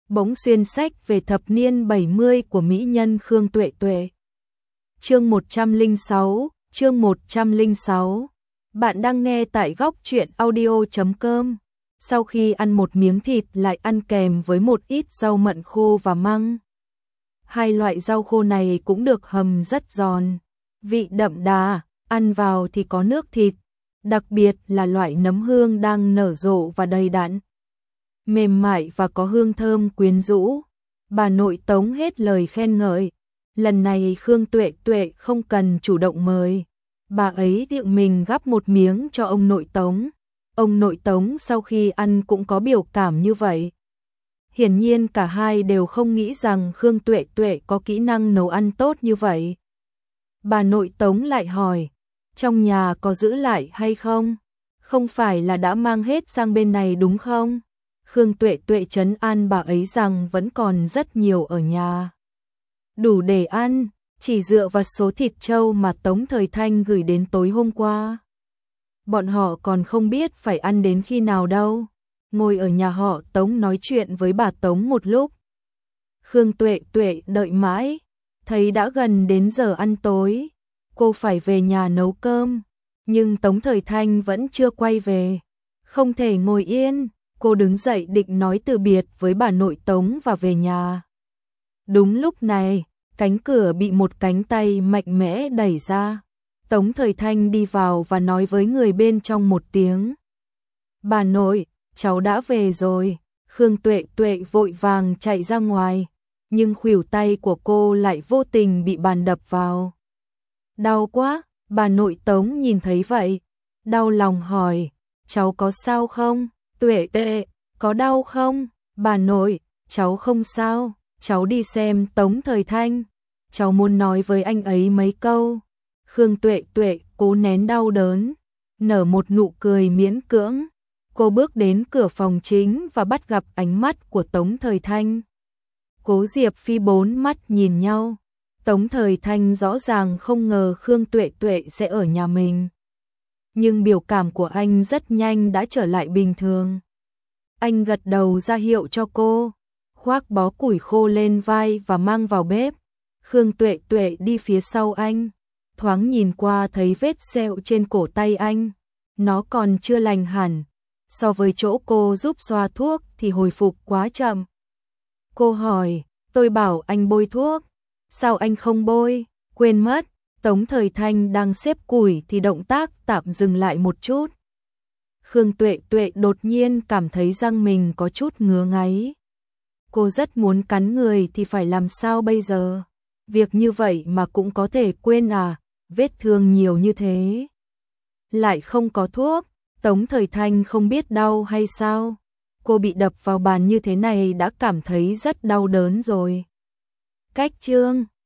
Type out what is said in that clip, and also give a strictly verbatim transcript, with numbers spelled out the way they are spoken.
bỗng xuyên sách về thập niên bảy mươi của mỹ nhân Khương Tuệ Tuệ. Chương một trăm lẻ sáu, chương một trăm lẻ sáu. Bạn đang nghe tại góc truyện audio chấm com. Sau khi ăn một miếng thịt lại ăn kèm với một ít rau mận khô và măng. Hai loại rau khô này cũng được hầm rất giòn, vị đậm đà, ăn vào thì có nước thịt, đặc biệt là loại nấm hương đang nở rộ và đầy đặn, mềm mại và có hương thơm quyến rũ. Bà nội Tống hết lời khen ngợi. Lần này Khương Tuệ Tuệ không cần chủ động mời, bà ấy tự mình gắp một miếng cho ông nội Tống. Ông nội Tống sau khi ăn cũng có biểu cảm như vậy. Hiển nhiên cả hai đều không nghĩ rằng Khương Tuệ Tuệ có kỹ năng nấu ăn tốt như vậy. Bà nội Tống lại hỏi, trong nhà có giữ lại hay không? Không phải là đã mang hết sang bên này đúng không? Khương Tuệ Tuệ trấn an bà ấy rằng vẫn còn rất nhiều ở nhà, đủ để ăn, chỉ dựa vào số thịt trâu mà Tống Thời Thanh gửi đến tối hôm qua. Bọn họ còn không biết phải ăn đến khi nào đâu. Ngồi ở nhà họ Tống nói chuyện với bà Tống một lúc. Khương Tuệ Tuệ đợi mãi, thấy đã gần đến giờ ăn tối, cô phải về nhà nấu cơm, nhưng Tống Thời Thanh vẫn chưa quay về. Không thể ngồi yên, cô đứng dậy định nói từ biệt với bà nội Tống và về nhà. Đúng lúc này, cánh cửa bị một cánh tay mạnh mẽ đẩy ra. Tống Thời Thanh đi vào và nói với người bên trong một tiếng. Bà nội, cháu đã về rồi. Khương Tuệ Tuệ vội vàng chạy ra ngoài, nhưng khuỷu tay của cô lại vô tình bị bàn đập vào. Đau quá, bà nội Tống nhìn thấy vậy, đau lòng hỏi, cháu có sao không? Tuệ Tuệ, có đau không? Bà nội, cháu không sao, cháu đi xem Tống Thời Thanh, cháu muốn nói với anh ấy mấy câu. Khương Tuệ Tuệ cố nén đau đớn, nở một nụ cười miễn cưỡng. Cô bước đến cửa phòng chính và bắt gặp ánh mắt của Tống Thời Thanh. Cố Diệp Phi bốn mắt nhìn nhau. Tống Thời Thanh rõ ràng không ngờ Khương Tuệ Tuệ sẽ ở nhà mình. Nhưng biểu cảm của anh rất nhanh đã trở lại bình thường. Anh gật đầu ra hiệu cho cô, khoác bó củi khô lên vai và mang vào bếp. Khương Tuệ Tuệ đi phía sau anh, thoáng nhìn qua thấy vết sẹo trên cổ tay anh. Nó còn chưa lành hẳn, so với chỗ cô giúp xoa thuốc thì hồi phục quá chậm. Cô hỏi, tôi bảo anh bôi thuốc, sao anh không bôi? Quên mất. Tống Thời Thanh đang xếp củi thì động tác tạm dừng lại một chút. Khương Tuệ Tuệ đột nhiên cảm thấy răng mình có chút ngứa ngáy. Cô rất muốn cắn người thì phải làm sao bây giờ? Việc như vậy mà cũng có thể quên à? Vết thương nhiều như thế, lại không có thuốc. Tống Thời Thanh không biết đau hay sao? Cô bị đập vào bàn như thế này đã cảm thấy rất đau đớn rồi. Cách chương